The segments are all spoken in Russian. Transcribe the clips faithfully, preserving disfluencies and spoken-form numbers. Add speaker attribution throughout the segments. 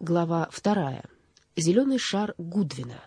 Speaker 1: Глава вторая. Зеленый шар Гудвина.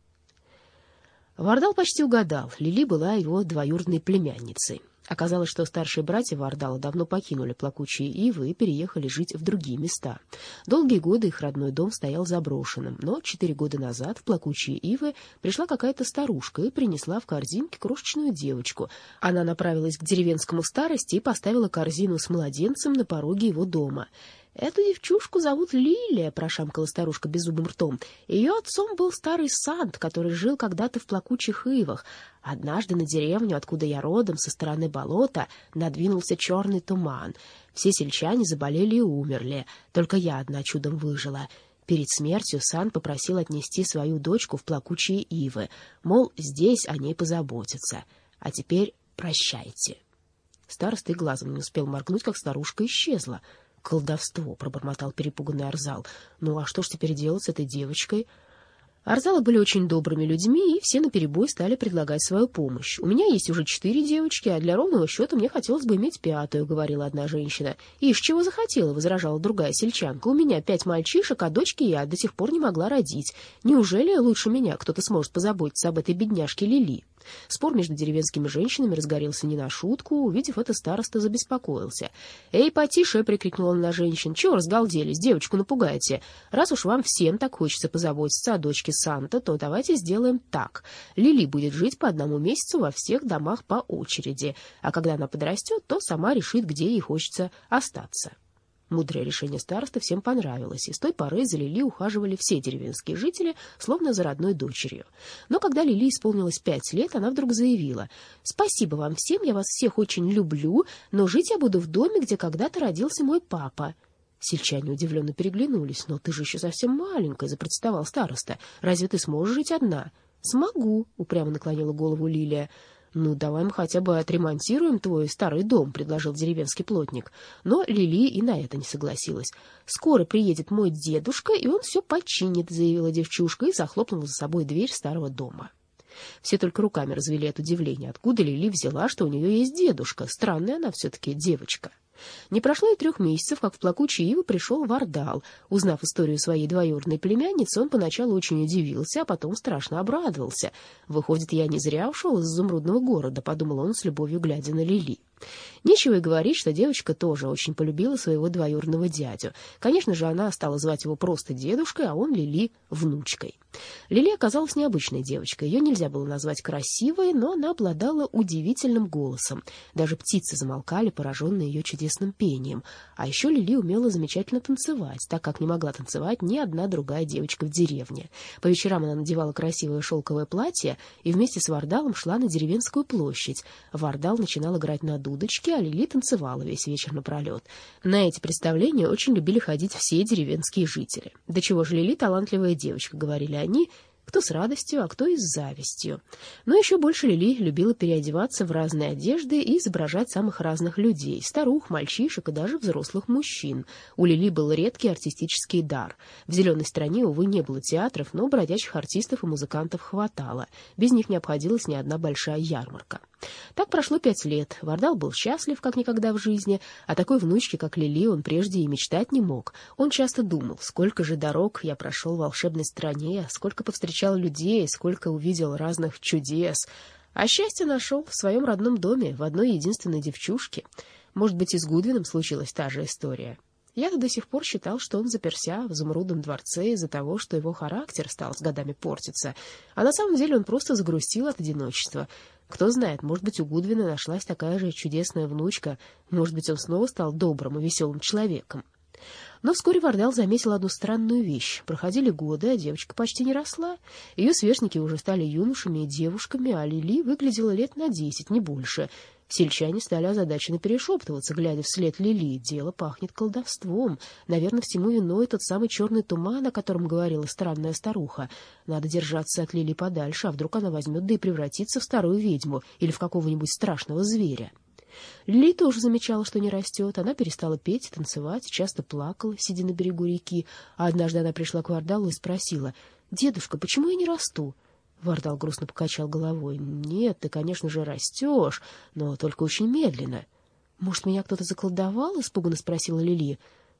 Speaker 1: Вардал почти угадал. Лили была его двоюродной племянницей. Оказалось, что старшие братья Вардала давно покинули плакучие ивы и переехали жить в другие места. Долгие годы их родной дом стоял заброшенным, но четыре года назад в плакучие ивы пришла какая-то старушка и принесла в корзинке крошечную девочку. Она направилась к деревенскому старости и поставила корзину с младенцем на пороге его дома. «Эту девчушку зовут Лилия», — прошамкала старушка беззубым ртом. «Ее отцом был старый Сант, который жил когда-то в плакучих ивах. Однажды на деревню, откуда я родом, со стороны болота, надвинулся черный туман. Все сельчане заболели и умерли. Только я одна чудом выжила. Перед смертью Сант попросил отнести свою дочку в плакучие ивы. Мол, здесь о ней позаботятся. А теперь прощайте». Староста и глазом не успел моргнуть, как старушка исчезла. «Колдовство», — пробормотал перепуганный Арзал. «Ну а что ж теперь делать с этой девочкой?» Арзалы были очень добрыми людьми, и все наперебой стали предлагать свою помощь. «У меня есть уже четыре девочки, а для ровного счета мне хотелось бы иметь пятую», — говорила одна женщина. «Ишь, чего захотела», — возражала другая сельчанка. «У меня пять мальчишек, а дочки я до сих пор не могла родить. Неужели лучше меня кто-то сможет позаботиться об этой бедняжке Лили?» Спор между деревенскими женщинами разгорелся не на шутку. Увидев это, староста забеспокоился. «Эй, потише!» — прикрикнул он на женщин. «Чего разгалделись? Девочку напугаете. Раз уж вам всем так хочется позаботиться о дочке Санта, то давайте сделаем так. Лили будет жить по одному месяцу во всех домах по очереди, а когда она подрастет, то сама решит, где ей хочется остаться». Мудрое решение старосты всем понравилось, и с той поры за Лили ухаживали все деревенские жители, словно за родной дочерью. Но когда Лили исполнилось пять лет, она вдруг заявила: «Спасибо вам всем, я вас всех очень люблю, но жить я буду в доме, где когда-то родился мой папа». Сельчане удивленно переглянулись. «Но ты же еще совсем маленькая», — запротестовал староста. «Разве ты сможешь жить одна?» «Смогу», — упрямо наклонила голову Лилия. «Ну, давай мы хотя бы отремонтируем твой старый дом», — предложил деревенский плотник. Но Лили и на это не согласилась. «Скоро приедет мой дедушка, и он все починит», — заявила девчушка и захлопнула за собой дверь старого дома. Все только руками развели от удивления. Откуда Лили взяла, что у нее есть дедушка? Странная она все-таки девочка. Не прошло и трех месяцев, как в плакучие ивы пришел Вардал. Узнав историю своей двоюродной племянницы, он поначалу очень удивился, а потом страшно обрадовался. «Выходит, я не зря ушел из изумрудного города», — подумал он с любовью, глядя на Лили. Нечего и говорить, что девочка тоже очень полюбила своего двоюродного дядю. Конечно же, она стала звать его просто дедушкой, а он Лили — внучкой. Лили оказалась необычной девочкой. Ее нельзя было назвать красивой, но она обладала удивительным голосом. Даже птицы замолкали, пораженные ее чудесным пением. А еще Лили умела замечательно танцевать, так как не могла танцевать ни одна другая девочка в деревне. По вечерам она надевала красивое шелковое платье и вместе с Вардалом шла на деревенскую площадь. Вардал начинал играть на дудочке, а Лили танцевала весь вечер напролет. На эти представления очень любили ходить все деревенские жители. «Да чего же Лили талантливая девочка», — говорили они, кто с радостью, а кто и с завистью. Но еще больше Лили любила переодеваться в разные одежды и изображать самых разных людей — старух, мальчишек и даже взрослых мужчин. У Лили был редкий артистический дар. В «Зеленой стране», увы, не было театров, но бродячих артистов и музыкантов хватало. Без них не обходилась ни одна большая ярмарка. Так прошло пять лет. Вардал был счастлив, как никогда в жизни. О такой внучке, как Лили, он прежде и мечтать не мог. Он часто думал: сколько же дорог я прошел в волшебной стране, сколько повстречал людей, сколько увидел разных чудес. А счастье нашел в своем родном доме, в одной единственной девчушке. Может быть, и с Гудвином случилась та же история. Я-то до сих пор считал, что он заперся в изумрудном дворце из-за того, что его характер стал с годами портиться. А на самом деле он просто загрустил от одиночества. Кто знает, может быть, у Гудвина нашлась такая же чудесная внучка, может быть, он снова стал добрым и веселым человеком. Но вскоре Вардал заметил одну странную вещь. Проходили годы, а девочка почти не росла. Ее сверстники уже стали юношами и девушками, а Лили выглядела лет на десять, не больше. Сельчане стали озадаченно перешептываться, глядя вслед Лили. Дело пахнет колдовством. Наверное, всему виной тот самый черный туман, о котором говорила странная старуха. Надо держаться от Лили подальше, а вдруг она возьмет да и превратится в старую ведьму или в какого-нибудь страшного зверя. Лили тоже замечала, что не растет. Она перестала петь и танцевать, часто плакала, сидя на берегу реки. А однажды она пришла к Вардалу и спросила: «Дедушка, почему я не расту?» Вардал грустно покачал головой. «Нет, ты, конечно же, растешь, но только очень медленно». «Может, меня кто-то заколдовал?» — испуганно спросила Лили.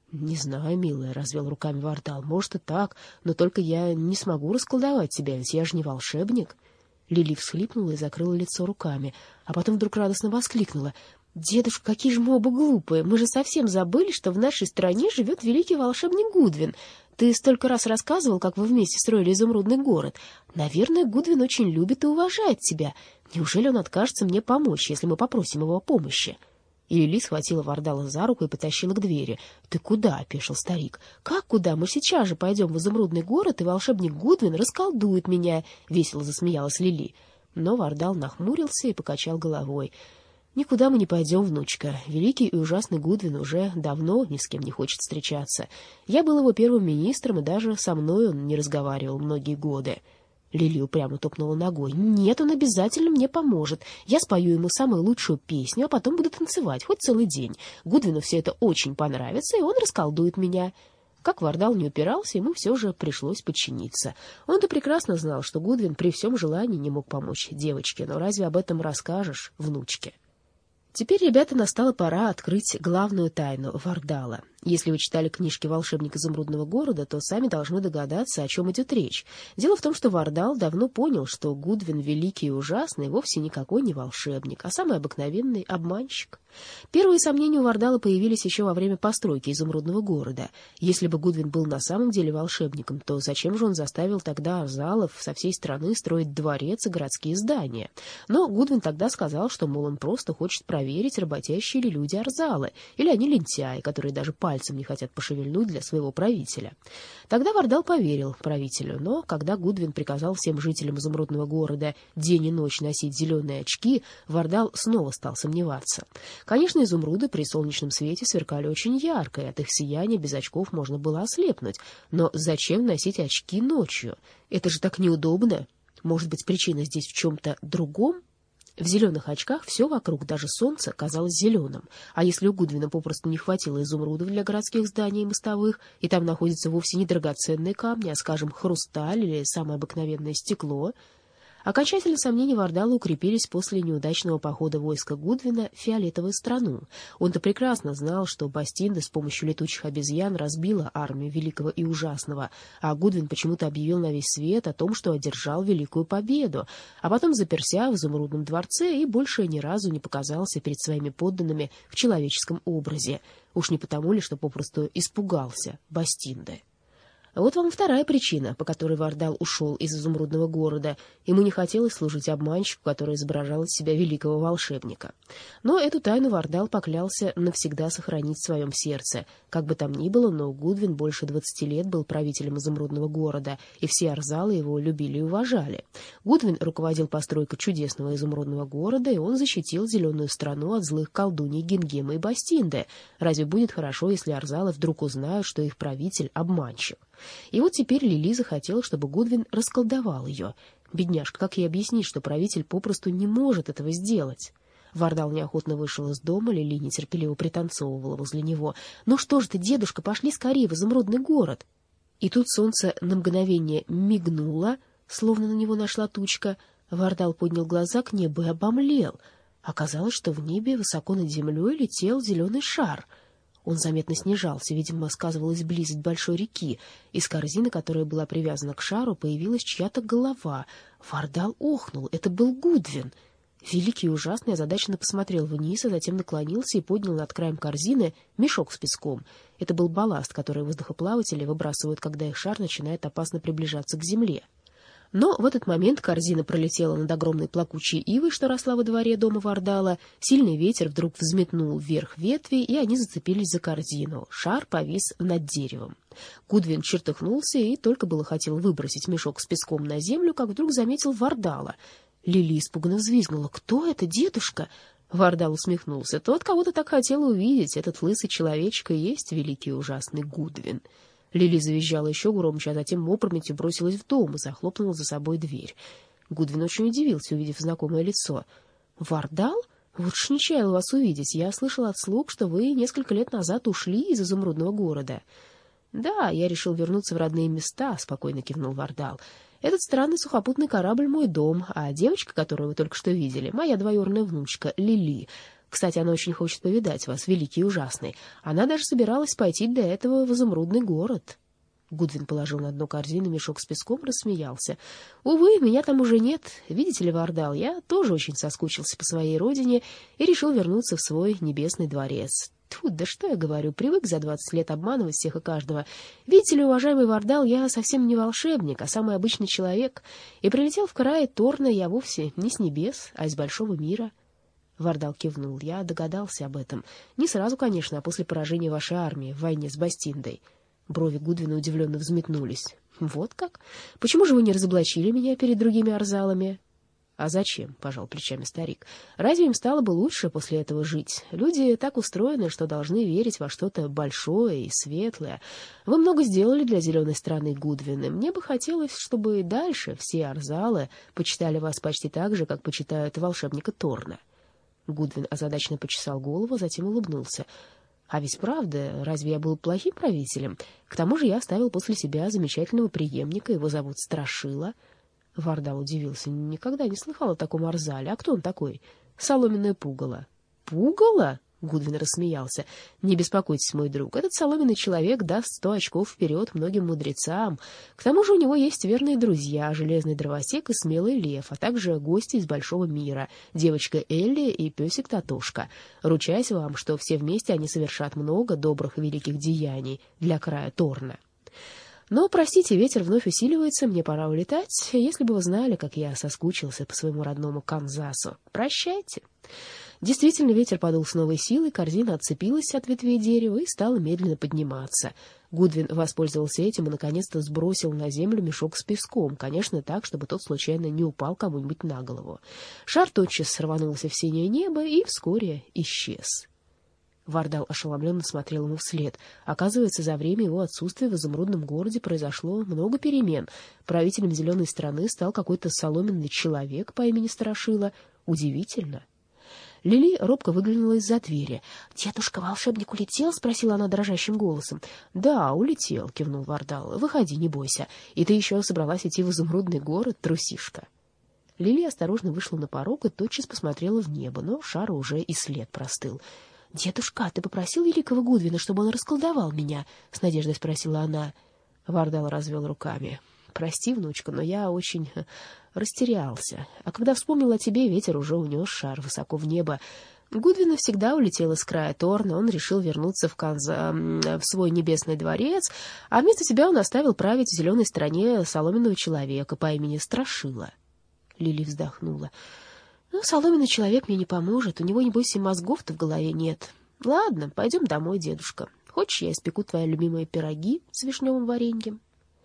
Speaker 1: — Не знаю, милая, — развел руками Вардал. — Может и так, но только я не смогу расколдовать тебя, ведь я же не волшебник. Лили всхлипнула и закрыла лицо руками, а потом вдруг радостно воскликнула: — Дедушка, какие же мы оба глупые! Мы же совсем забыли, что в нашей стране живет великий волшебник Гудвин. Ты столько раз рассказывал, как вы вместе строили изумрудный город. Наверное, Гудвин очень любит и уважает тебя. Неужели он откажется мне помочь, если мы попросим его о помощи? И Лили схватила Вардала за руку и потащила к двери. — Ты куда? — опешил старик. — Как куда? Мы сейчас же пойдем в изумрудный город, и волшебник Гудвин расколдует меня, — весело засмеялась Лили. Но Вардал нахмурился и покачал головой. — Никуда мы не пойдем, внучка. Великий и ужасный Гудвин уже давно ни с кем не хочет встречаться. Я был его первым министром, и даже со мной он не разговаривал многие годы. Лили упрямо топнула ногой. — Нет, он обязательно мне поможет. Я спою ему самую лучшую песню, а потом буду танцевать хоть целый день. Гудвину все это очень понравится, и он расколдует меня. Как Вардал не упирался, ему все же пришлось подчиниться. Он-то прекрасно знал, что Гудвин при всем желании не мог помочь девочке, но разве об этом расскажешь внучке? Теперь, ребята, настала пора открыть главную тайну Вардала. Если вы читали книжки «Волшебник изумрудного города», то сами должны догадаться, о чем идет речь. Дело в том, что Вардал давно понял, что Гудвин великий и ужасный вовсе никакой не волшебник, а самый обыкновенный обманщик. Первые сомнения у Вардала появились еще во время постройки изумрудного города. Если бы Гудвин был на самом деле волшебником, то зачем же он заставил тогда арзалов со всей страны строить дворец и городские здания? Но Гудвин тогда сказал, что, мол, он просто хочет проверить, работящие ли люди арзалы, или они лентяи, которые даже пальцем не хотят пошевельнуть для своего правителя. Тогда Вардал поверил правителю, но когда Гудвин приказал всем жителям изумрудного города день и ночь носить зеленые очки, Вардал снова стал сомневаться. Конечно, изумруды при солнечном свете сверкали очень ярко, и от их сияния без очков можно было ослепнуть. Но зачем носить очки ночью? Это же так неудобно. Может быть, причина здесь в чем-то другом? В зеленых очках все вокруг, даже солнце, казалось зеленым. А если у Гудвина попросту не хватило изумрудов для городских зданий и мостовых, и там находятся вовсе не драгоценные камни, а, скажем, хрусталь или самое обыкновенное стекло? Окончательно сомнения Вардала укрепились после неудачного похода войска Гудвина в фиолетовую страну. Он-то прекрасно знал, что Бастинда с помощью летучих обезьян разбила армию великого и ужасного, а Гудвин почему-то объявил на весь свет о том, что одержал великую победу, а потом заперся в изумрудном дворце и больше ни разу не показался перед своими подданными в человеческом образе. Уж не потому ли, что попросту испугался Бастинды? Вот вам вторая причина, по которой Вардал ушел из изумрудного города. Ему не хотелось служить обманщику, который изображал из себя великого волшебника. Но эту тайну Вардал поклялся навсегда сохранить в своем сердце. Как бы там ни было, но Гудвин больше двадцати лет был правителем изумрудного города, и все арзалы его любили и уважали. Гудвин руководил постройкой чудесного изумрудного города, и он защитил зеленую страну от злых колдуней Гингема и Бастинды. Разве будет хорошо, если арзалы вдруг узнают, что их правитель — обманщик? И вот теперь Лили захотела, чтобы Гудвин расколдовал ее. Бедняжка, как ей объяснить, что правитель попросту не может этого сделать? Вардал неохотно вышел из дома, Лили нетерпеливо пританцовывала возле него. «Ну что же ты, дедушка, пошли скорее в изумрудный город!» И тут солнце на мгновение мигнуло, словно на него нашла тучка. Вардал поднял глаза к небу и обомлел. Оказалось, что в небе высоко над землей летел зеленый шар. Он заметно снижался, видимо, сказывалась близость большой реки. Из корзины, которая была привязана к шару, появилась чья-то голова. Вардал охнул. Это был Гудвин. Великий и ужасный озадаченно посмотрел вниз, а затем наклонился и поднял над краем корзины мешок с песком. Это был балласт, который воздухоплаватели выбрасывают, когда их шар начинает опасно приближаться к земле. Но в этот момент корзина пролетела над огромной плакучей ивой, что росла во дворе дома Вардала. Сильный ветер вдруг взметнул вверх ветви, и они зацепились за корзину. Шар повис над деревом. Гудвин чертыхнулся и только было хотел выбросить мешок с песком на землю, как вдруг заметил Вардала. Лили испуганно взвизгнула. «Кто это, дедушка?» Вардал усмехнулся. «Тот, кого ты так хотела увидеть, этот лысый человечек и есть великий и ужасный Гудвин». Лили завизжала еще громче, а затем опрометью бросилась в дом и захлопнула за собой дверь. Гудвин очень удивился, увидев знакомое лицо. «Вардал? Вот ж не чаял вас увидеть. Я слышал от слуг, что вы несколько лет назад ушли из изумрудного города». «Да, я решил вернуться в родные места», — спокойно кивнул Вардал. «Этот странный сухопутный корабль — мой дом, а девочка, которую вы только что видели, моя двоюродная внучка Лили. Кстати, она очень хочет повидать вас, великий и ужасный. Она даже собиралась пойти для этого в изумрудный город». Гудвин положил на дно корзины мешок с песком, рассмеялся. «Увы, меня там уже нет. Видите ли, Вардал, я тоже очень соскучился по своей родине и решил вернуться в свой небесный дворец. Тьфу, да что я говорю, привык за двадцать лет обманывать всех и каждого. Видите ли, уважаемый Вардал, я совсем не волшебник, а самый обычный человек, и прилетел в край Торна я вовсе не с небес, а из большого мира». Вардал кивнул. «Я догадался об этом. Не сразу, конечно, а после поражения вашей армии в войне с Бастиндой». Брови Гудвина удивленно взметнулись. «Вот как? Почему же вы не разоблачили меня перед другими арзалами?» «А зачем?» — пожал плечами старик. «Разве им стало бы лучше после этого жить? Люди так устроены, что должны верить во что-то большое и светлое. Вы много сделали для зеленой страны, Гудвин, и мне бы хотелось, чтобы и дальше все арзалы почитали вас почти так же, как почитают волшебника Торна». Гудвин озадаченно почесал голову, затем улыбнулся. «А ведь правда, разве я был плохим правителем? К тому же я оставил после себя замечательного преемника, его зовут Страшила». Вардал удивился. «Никогда не слыхал о таком арзале. А кто он такой?» «Соломенное пугало». «Пугало?» — Гудвин рассмеялся. «Не беспокойтесь, мой друг, этот соломенный человек даст сто очков вперед многим мудрецам. К тому же у него есть верные друзья, железный дровосек и смелый лев, а также гости из большого мира, девочка Элли и песик Татошка. Ручаюсь вам, что все вместе они совершат много добрых и великих деяний для края Торна. Но, простите, ветер вновь усиливается, мне пора улетать. Если бы вы знали, как я соскучился по своему родному Канзасу. Прощайте». Действительно, ветер подул с новой силой, корзина отцепилась от ветвей дерева и стала медленно подниматься. Гудвин воспользовался этим и, наконец-то, сбросил на землю мешок с песком, конечно, так, чтобы тот случайно не упал кому-нибудь на голову. Шар тотчас рванулся в синее небо и вскоре исчез. Вардал ошеломленно смотрел ему вслед. Оказывается, за время его отсутствия в изумрудном городе произошло много перемен. Правителем зеленой страны стал какой-то соломенный человек по имени Страшила. Удивительно. Лили робко выглянула из-за двери. «Дедушка, волшебник улетел?» — спросила она дрожащим голосом. «Да, улетел», — кивнул Вардал. «Выходи, не бойся. И ты еще собралась идти в изумрудный город, трусишка». Лили осторожно вышла на порог и тотчас посмотрела в небо, но шару уже и след простыл. «Дедушка, ты попросил великого Гудвина, чтобы он расколдовал меня?» — с надеждой спросила она. Вардал развел руками. «Прости, внучка, но я очень растерялся. А когда вспомнил о тебе, ветер уже унес шар высоко в небо. Гудвин навсегда улетел из края Торна, он решил вернуться в, Канза... в свой небесный дворец, а вместо себя он оставил править в зеленой стране соломенного человека по имени Страшила». Лили вздохнула. «Ну, соломенный человек мне не поможет, у него, небось, и мозгов-то в голове нет. Ладно, пойдем домой, дедушка. Хочешь, я испеку твои любимые пироги с вишневым вареньем?»